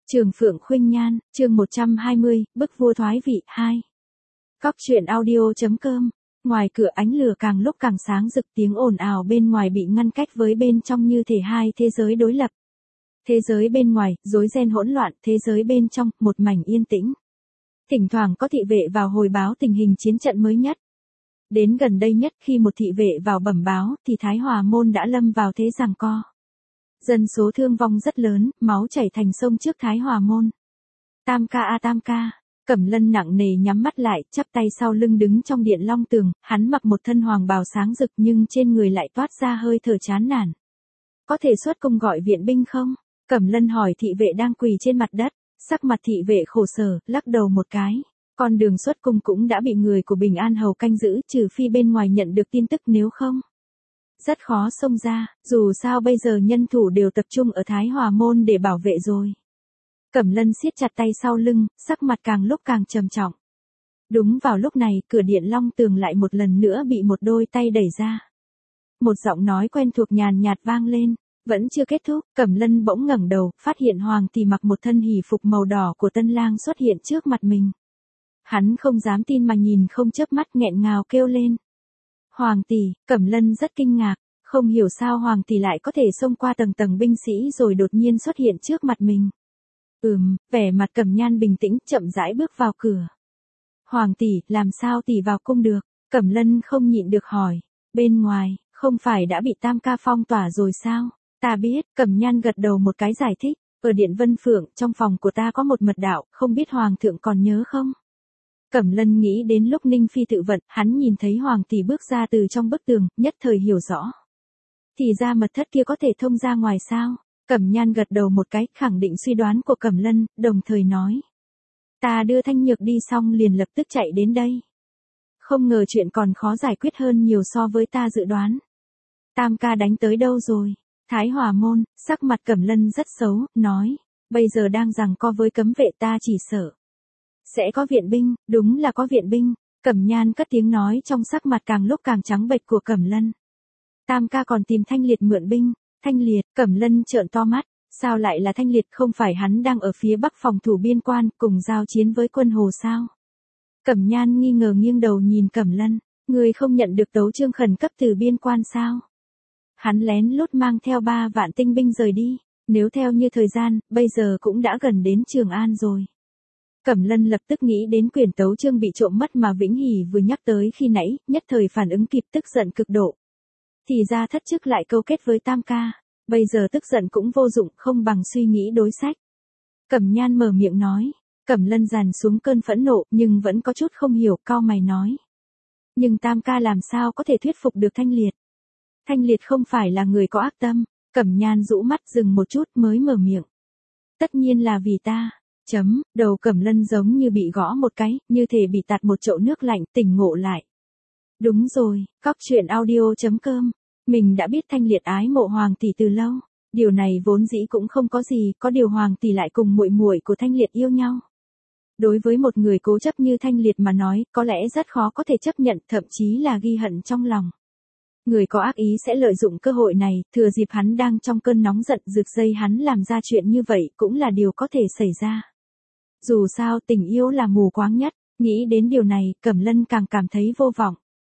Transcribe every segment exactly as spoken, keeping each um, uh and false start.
Trường Phượng Khuynh Nhan, chương một trăm hai mươi, bức vua thoái vị hai. Cóc truyện audio.com. Ngoài cửa ánh lửa càng lúc càng sáng rực, tiếng ồn ào bên ngoài bị ngăn cách với bên trong như thể hai thế giới đối lập. Thế giới bên ngoài, rối ren hỗn loạn, thế giới bên trong, một mảnh yên tĩnh. Thỉnh thoảng có thị vệ vào hồi báo tình hình chiến trận mới nhất. Đến gần đây nhất khi một thị vệ vào bẩm báo thì Thái Hòa Môn đã lâm vào thế giằng co. Dân số thương vong rất lớn, máu chảy thành sông trước Thái Hòa Môn. Tam ca a tam ca, Cẩm Lân nặng nề nhắm mắt lại, chắp tay sau lưng đứng trong điện long tường, hắn mặc một thân hoàng bào sáng rực nhưng trên người lại toát ra hơi thở chán nản. Có thể xuất cung gọi viện binh không? Cẩm Lân hỏi thị vệ đang quỳ trên mặt đất, sắc mặt thị vệ khổ sở, lắc đầu một cái. Con đường xuất cung cũng đã bị người của Bình An Hầu canh giữ, trừ phi bên ngoài nhận được tin tức, nếu không rất khó xông ra, dù sao bây giờ nhân thủ đều tập trung ở Thái Hòa Môn để bảo vệ rồi. Cẩm Lân siết chặt tay sau lưng, sắc mặt càng lúc càng trầm trọng. Đúng vào lúc này, cửa điện long tường lại một lần nữa bị một đôi tay đẩy ra. Một giọng nói quen thuộc nhàn nhạt vang lên, vẫn chưa kết thúc, Cẩm Lân bỗng ngẩng đầu, phát hiện Hoàng tỷ mặc một thân hỷ phục màu đỏ của tân lang xuất hiện trước mặt mình. Hắn không dám tin mà nhìn không chớp mắt, nghẹn ngào kêu lên. Hoàng tỷ, Cẩm Lân rất kinh ngạc, không hiểu sao Hoàng tỷ lại có thể xông qua tầng tầng binh sĩ rồi đột nhiên xuất hiện trước mặt mình. Ừm, vẻ mặt Cẩm Nhan bình tĩnh, chậm rãi bước vào cửa. Hoàng tỷ, làm sao tỷ vào cung được? Cẩm Lân không nhịn được hỏi. Bên ngoài, không phải đã bị Tam ca phong tỏa rồi sao? Ta biết, Cẩm Nhan gật đầu một cái giải thích. Ở điện Vân Phượng, trong phòng của ta có một mật đạo, không biết Hoàng thượng còn nhớ không? Cẩm Lân nghĩ đến lúc Ninh Phi tự vận, hắn nhìn thấy Hoàng tỷ bước ra từ trong bức tường, nhất thời hiểu rõ. Thì ra mật thất kia có thể thông ra ngoài sao? Cẩm Nhan gật đầu một cái, khẳng định suy đoán của Cẩm Lân, đồng thời nói. Ta đưa Thanh Nhược đi xong liền lập tức chạy đến đây. Không ngờ chuyện còn khó giải quyết hơn nhiều so với ta dự đoán. Tam ca đánh tới đâu rồi? Thái Hòa Môn, sắc mặt Cẩm Lân rất xấu, nói. Bây giờ đang giằng co với cấm vệ, ta chỉ sợ sẽ có viện binh, đúng là có viện binh. Cẩm Nhan cất tiếng nói trong sắc mặt càng lúc càng trắng bệch của Cẩm Lân. Tam ca còn tìm Thanh Liệt mượn binh. Thanh Liệt, Cẩm Lân trợn to mắt, sao lại là Thanh Liệt, không phải hắn đang ở phía bắc phòng thủ biên quan, cùng giao chiến với quân Hồ sao? Cẩm Nhan nghi ngờ nghiêng đầu nhìn Cẩm Lân, người không nhận được tấu chương khẩn cấp từ biên quan sao? Hắn lén lút mang theo ba vạn tinh binh rời đi, nếu theo như thời gian, bây giờ cũng đã gần đến Trường An rồi. Cẩm Lân lập tức nghĩ đến quyển tấu chương bị trộm mất mà Vĩnh Hỷ vừa nhắc tới khi nãy, nhất thời phản ứng kịp, tức giận cực độ. Thì ra thất chức lại câu kết với Tam ca, bây giờ tức giận cũng vô dụng, không bằng suy nghĩ đối sách. Cẩm Nhan mở miệng nói, Cẩm Lân dàn xuống cơn phẫn nộ nhưng vẫn có chút không hiểu, cau mày nói. Nhưng Tam ca làm sao có thể thuyết phục được Thanh Liệt? Thanh Liệt không phải là người có ác tâm. Cẩm Nhan rũ mắt dừng một chút mới mở miệng. Tất nhiên là vì ta. Chấm, đầu Cẩm Lân giống như bị gõ một cái, như thể bị tạt một chậu nước lạnh, tỉnh ngộ lại. Đúng rồi, cóc truyện audio.com. Mình đã biết Thanh Liệt ái mộ Hoàng tỷ từ lâu. Điều này vốn dĩ cũng không có gì, có điều Hoàng tỷ lại cùng muội muội của Thanh Liệt yêu nhau. Đối với một người cố chấp như Thanh Liệt mà nói, có lẽ rất khó có thể chấp nhận, thậm chí là ghi hận trong lòng. Người có ác ý sẽ lợi dụng cơ hội này, thừa dịp hắn đang trong cơn nóng giận, rực dây hắn làm ra chuyện như vậy cũng là điều có thể xảy ra. Dù sao tình yêu là mù quáng nhất, nghĩ đến điều này, Cẩm Lân càng cảm thấy vô vọng.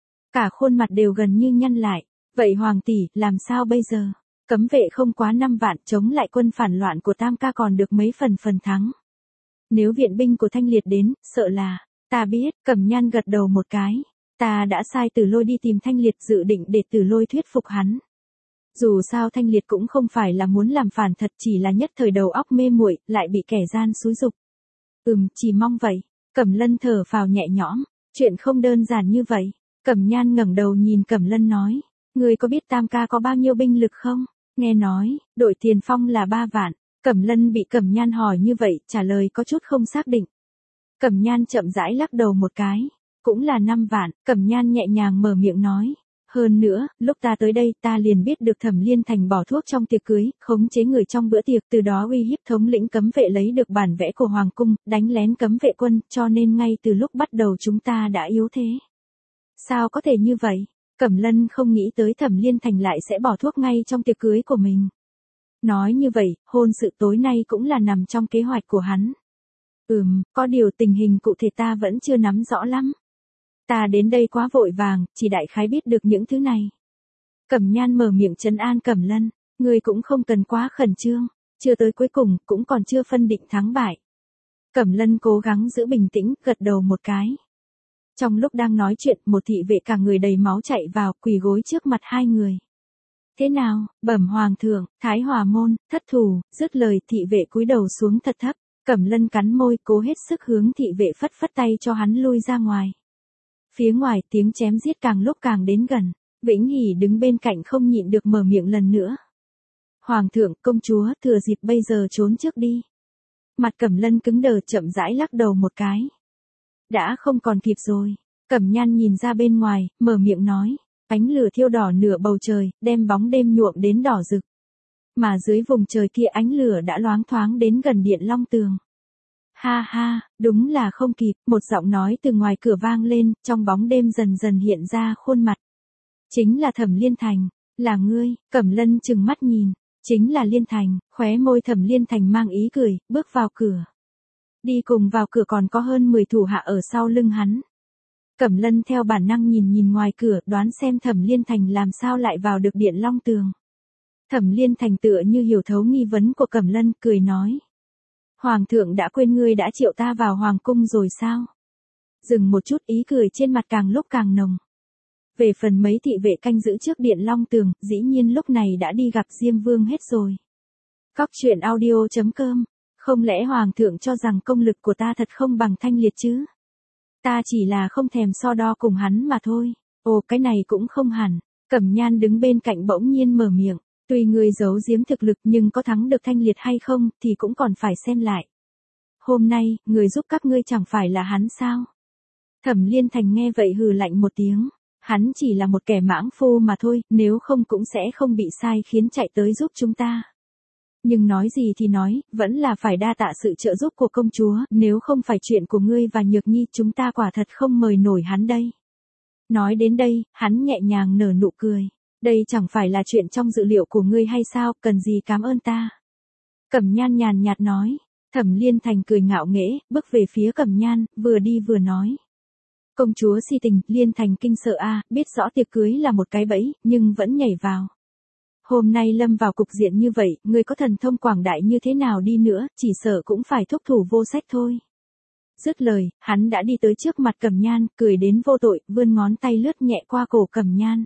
Cả khuôn mặt đều gần như nhăn lại. Vậy Hoàng tỷ, làm sao bây giờ? Cấm vệ không quá năm vạn, chống lại quân phản loạn của Tam ca còn được mấy phần phần thắng. Nếu viện binh của Thanh Liệt đến, sợ là, ta biết, Cẩm Nhan gật đầu một cái. Ta đã sai Tử Lôi đi tìm Thanh Liệt, dự định để Tử Lôi thuyết phục hắn. Dù sao Thanh Liệt cũng không phải là muốn làm phản thật, chỉ là nhất thời đầu óc mê muội, lại bị kẻ gian xúi giục. Ừm, chỉ mong vậy. Cẩm Lân thở phào nhẹ nhõm, chuyện không đơn giản như vậy. Cẩm Nhan ngẩng đầu nhìn Cẩm Lân nói. Người có biết Tam ca có bao nhiêu binh lực không? Nghe nói, đội tiền phong là ba vạn. Cẩm Lân bị Cẩm Nhan hỏi như vậy, trả lời có chút không xác định. Cẩm Nhan chậm rãi lắc đầu một cái. Cũng là năm vạn, Cẩm Nhan nhẹ nhàng mở miệng nói. Hơn nữa, lúc ta tới đây ta liền biết được Thẩm Liên Thành bỏ thuốc trong tiệc cưới, khống chế người trong bữa tiệc, từ đó uy hiếp thống lĩnh cấm vệ lấy được bản vẽ của Hoàng cung, đánh lén cấm vệ quân, cho nên ngay từ lúc bắt đầu chúng ta đã yếu thế. Sao có thể như vậy? Cẩm Lân không nghĩ tới Thẩm Liên Thành lại sẽ bỏ thuốc ngay trong tiệc cưới của mình. Nói như vậy, hôn sự tối nay cũng là nằm trong kế hoạch của hắn. Ừm, có điều tình hình cụ thể ta vẫn chưa nắm rõ lắm. Ta đến đây quá vội vàng, chỉ đại khái biết được những thứ này. Cẩm Nhan mở miệng trấn an Cẩm Lân, ngươi cũng không cần quá khẩn trương, chưa tới cuối cùng, cũng còn chưa phân định thắng bại. Cẩm Lân cố gắng giữ bình tĩnh, gật đầu một cái. Trong lúc đang nói chuyện, một thị vệ cả người đầy máu chạy vào, quỳ gối trước mặt hai người. Thế nào, bẩm hoàng thượng, Thái Hòa môn, thất thủ, dứt lời thị vệ cúi đầu xuống thật thấp. Cẩm Lân cắn môi, cố hết sức hướng thị vệ phất phất tay cho hắn lui ra ngoài. Phía ngoài tiếng chém giết càng lúc càng đến gần. Vĩnh Hỷ đứng bên cạnh không nhịn được mở miệng lần nữa. Hoàng thượng, công chúa, thừa dịp bây giờ trốn trước đi. Mặt Cẩm Lân cứng đờ chậm rãi lắc đầu một cái. Đã không còn kịp rồi. Cẩm Nhan nhìn ra bên ngoài, mở miệng nói. Ánh lửa thiêu đỏ nửa bầu trời, đem bóng đêm nhuộm đến đỏ rực. Mà dưới vùng trời kia ánh lửa đã loáng thoáng đến gần điện long tường. Ha ha, đúng là không kịp, một giọng nói từ ngoài cửa vang lên, trong bóng đêm dần dần hiện ra khuôn mặt. Chính là Thẩm Liên Thành, là ngươi. Cẩm Lân trừng mắt nhìn, chính là Liên Thành, khóe môi Thẩm Liên Thành mang ý cười, bước vào cửa. Đi cùng vào cửa còn có hơn mười thủ hạ ở sau lưng hắn. Cẩm Lân theo bản năng nhìn nhìn ngoài cửa, đoán xem Thẩm Liên Thành làm sao lại vào được điện long tường. Thẩm Liên Thành tựa như hiểu thấu nghi vấn của Cẩm Lân, cười nói. Hoàng thượng đã quên ngươi đã triệu ta vào hoàng cung rồi sao? Dừng một chút, ý cười trên mặt càng lúc càng nồng. Về phần mấy thị vệ canh giữ trước điện long tường, dĩ nhiên lúc này đã đi gặp Diêm Vương hết rồi. Cóc truyện audio chấm com, không lẽ hoàng thượng cho rằng công lực của ta thật không bằng Thanh Liệt chứ? Ta chỉ là không thèm so đo cùng hắn mà thôi. Ồ, cái này cũng không hẳn. Cẩm Nhan đứng bên cạnh bỗng nhiên mở miệng. Tuy ngươi giấu giếm thực lực nhưng có thắng được Thanh Liệt hay không thì cũng còn phải xem lại. Hôm nay, người giúp các ngươi chẳng phải là hắn sao? Thẩm Liên Thành nghe vậy hừ lạnh một tiếng. Hắn chỉ là một kẻ mãng phu mà thôi, nếu không cũng sẽ không bị sai khiến chạy tới giúp chúng ta. Nhưng nói gì thì nói, vẫn là phải đa tạ sự trợ giúp của công chúa, nếu không phải chuyện của ngươi và Nhược Nhi chúng ta quả thật không mời nổi hắn đây. Nói đến đây, hắn nhẹ nhàng nở nụ cười. Đây chẳng phải là chuyện trong dự liệu của ngươi hay sao, cần gì cảm ơn ta. Cẩm Nhan nhàn nhạt nói. Thẩm Liên Thành cười ngạo nghễ, bước về phía Cẩm Nhan, vừa đi vừa nói. Công chúa si tình, Liên Thành kinh sợ a, biết rõ tiệc cưới là một cái bẫy, nhưng vẫn nhảy vào. Hôm nay lâm vào cục diện như vậy, ngươi có thần thông quảng đại như thế nào đi nữa, chỉ sợ cũng phải thúc thủ vô sách thôi. Dứt lời, hắn đã đi tới trước mặt Cẩm Nhan, cười đến vô tội, vươn ngón tay lướt nhẹ qua cổ Cẩm Nhan.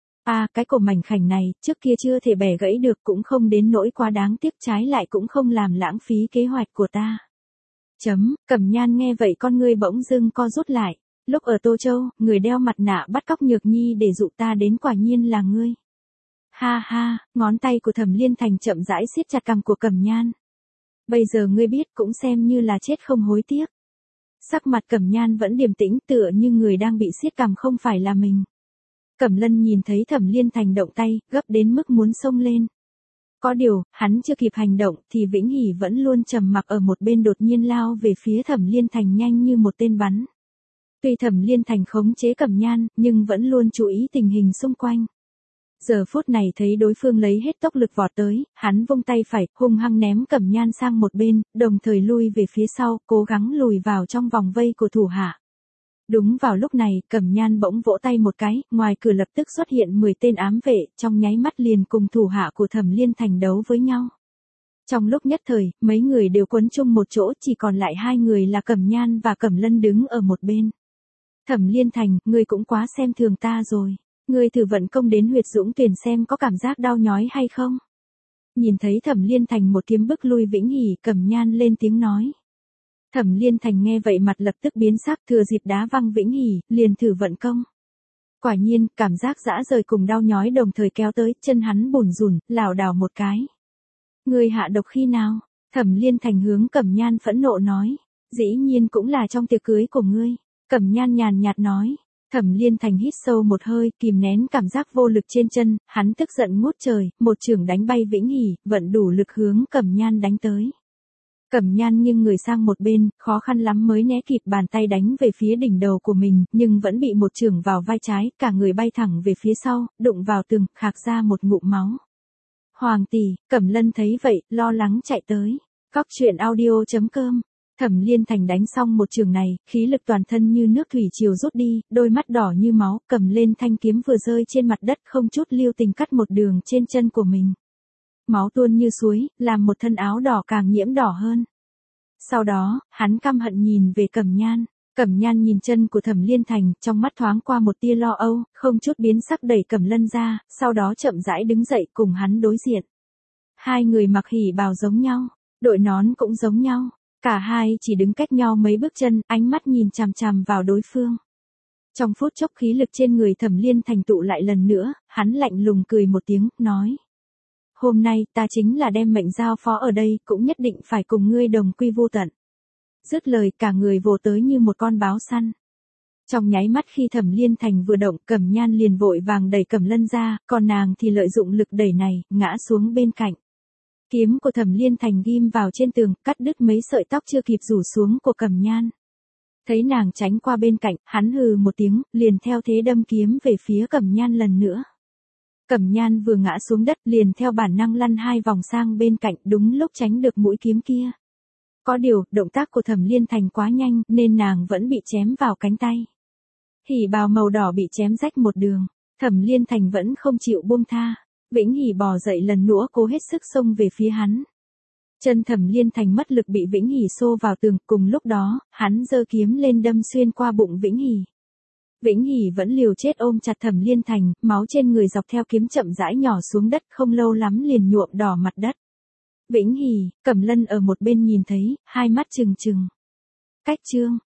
À, cái cổ mảnh khảnh này, trước kia chưa thể bẻ gãy được cũng không đến nỗi quá đáng tiếc, trái lại cũng không làm lãng phí kế hoạch của ta. Chấm, Cẩm Nhan nghe vậy con ngươi bỗng dưng co rút lại. Lúc ở Tô Châu, người đeo mặt nạ bắt cóc Nhược Nhi để dụ ta đến quả nhiên là ngươi. Ha ha, ngón tay của Thẩm Liên Thành chậm rãi siết chặt cằm của Cẩm Nhan. Bây giờ ngươi biết cũng xem như là chết không hối tiếc. Sắc mặt Cẩm Nhan vẫn điềm tĩnh tựa như người đang bị siết cằm không phải là mình. Cẩm Lân nhìn thấy Thẩm Liên Thành động tay, gấp đến mức muốn xông lên. Có điều, hắn chưa kịp hành động thì Vĩnh Hỷ vẫn luôn trầm mặc ở một bên đột nhiên lao về phía Thẩm Liên Thành nhanh như một tên bắn. Tuy Thẩm Liên Thành khống chế Cẩm Nhan, nhưng vẫn luôn chú ý tình hình xung quanh. Giờ phút này thấy đối phương lấy hết tốc lực vọt tới, hắn vung tay phải, hung hăng ném Cẩm Nhan sang một bên, đồng thời lui về phía sau, cố gắng lùi vào trong vòng vây của thủ hạ. Đúng vào lúc này, Cẩm Nhan bỗng vỗ tay một cái, ngoài cửa lập tức xuất hiện mười tên ám vệ, trong nháy mắt liền cùng thủ hạ của Thẩm Liên Thành đấu với nhau. Trong lúc nhất thời, mấy người đều quấn chung một chỗ, chỉ còn lại hai người là Cẩm Nhan và Cẩm Lân đứng ở một bên. Thẩm Liên Thành, ngươi cũng quá xem thường ta rồi. Ngươi thử vận công đến huyệt dũng tuyển xem có cảm giác đau nhói hay không. Nhìn thấy Thẩm Liên Thành một kiếm bức lui Vĩnh Hỷ, Cẩm Nhan lên tiếng nói. Thẩm Liên Thành nghe vậy mặt lập tức biến sắc, thừa dịp đá văng Vĩnh Hỷ, liền thử vận công. Quả nhiên, cảm giác dã rời cùng đau nhói đồng thời kéo tới, chân hắn bủn rủn, lảo đảo một cái. Ngươi hạ độc khi nào? Thẩm Liên Thành hướng Cẩm Nhan phẫn nộ nói. Dĩ nhiên cũng là trong tiệc cưới của ngươi. Cẩm Nhan nhàn nhạt nói. Thẩm Liên Thành hít sâu một hơi, kìm nén cảm giác vô lực trên chân, hắn tức giận ngút trời, một chưởng đánh bay Vĩnh Hỷ, vận đủ lực hướng Cẩm Nhan đánh tới. Cẩm Nhan nghiêng người sang một bên, khó khăn lắm mới né kịp bàn tay đánh về phía đỉnh đầu của mình, nhưng vẫn bị một chưởng vào vai trái, cả người bay thẳng về phía sau, đụng vào tường, khạc ra một ngụm máu. Hoàng tỷ, Cẩm Lân thấy vậy, lo lắng chạy tới. Cóc truyện audio.com. Thẩm Liên Thành đánh xong một trường này, khí lực toàn thân như nước thủy triều rút đi, đôi mắt đỏ như máu, cầm lên thanh kiếm vừa rơi trên mặt đất không chút lưu tình cắt một đường trên chân của mình. Máu tuôn như suối, làm một thân áo đỏ càng nhiễm đỏ hơn. Sau đó, hắn căm hận nhìn về Cẩm Nhan. Cẩm Nhan nhìn chân của Thẩm Liên Thành, trong mắt thoáng qua một tia lo âu, không chút biến sắc đẩy Cẩm Lân ra, sau đó chậm rãi đứng dậy cùng hắn đối diện. Hai người mặc hỉ bào giống nhau, đội nón cũng giống nhau, cả hai chỉ đứng cách nhau mấy bước chân, ánh mắt nhìn chằm chằm vào đối phương. Trong phút chốc khí lực trên người Thẩm Liên Thành tụ lại lần nữa, hắn lạnh lùng cười một tiếng, nói. Hôm nay ta chính là đem mệnh giao phó ở đây, cũng nhất định phải cùng ngươi đồng quy vô tận. Dứt lời cả người vồ tới như một con báo săn. Trong nháy mắt khi Thẩm Liên Thành vừa động, Cẩm Nhan liền vội vàng đẩy Cẩm Lân ra, còn nàng thì lợi dụng lực đẩy này, ngã xuống bên cạnh. Kiếm của Thẩm Liên Thành ghim vào trên tường, cắt đứt mấy sợi tóc chưa kịp rủ xuống của Cẩm Nhan. Thấy nàng tránh qua bên cạnh, hắn hừ một tiếng, liền theo thế đâm kiếm về phía Cẩm Nhan lần nữa. Cẩm Nhan vừa ngã xuống đất, liền theo bản năng lăn hai vòng sang bên cạnh, đúng lúc tránh được mũi kiếm kia. Có điều, động tác của Thẩm Liên Thành quá nhanh, nên nàng vẫn bị chém vào cánh tay. Hỉ bào màu đỏ bị chém rách một đường, Thẩm Liên Thành vẫn không chịu buông tha. Vĩnh Hỉ bò dậy lần nữa cố hết sức xông về phía hắn. Chân Thẩm Liên Thành mất lực bị Vĩnh Hỉ xô vào tường, cùng lúc đó, hắn giơ kiếm lên đâm xuyên qua bụng Vĩnh Hỉ. Vĩnh Hỉ vẫn liều chết ôm chặt Thẩm Liên Thành, máu trên người dọc theo kiếm chậm rãi nhỏ xuống đất, không lâu lắm liền nhuộm đỏ mặt đất. Vĩnh Hỉ, Cẩm Lân ở một bên nhìn thấy, hai mắt trừng trừng. Cách chương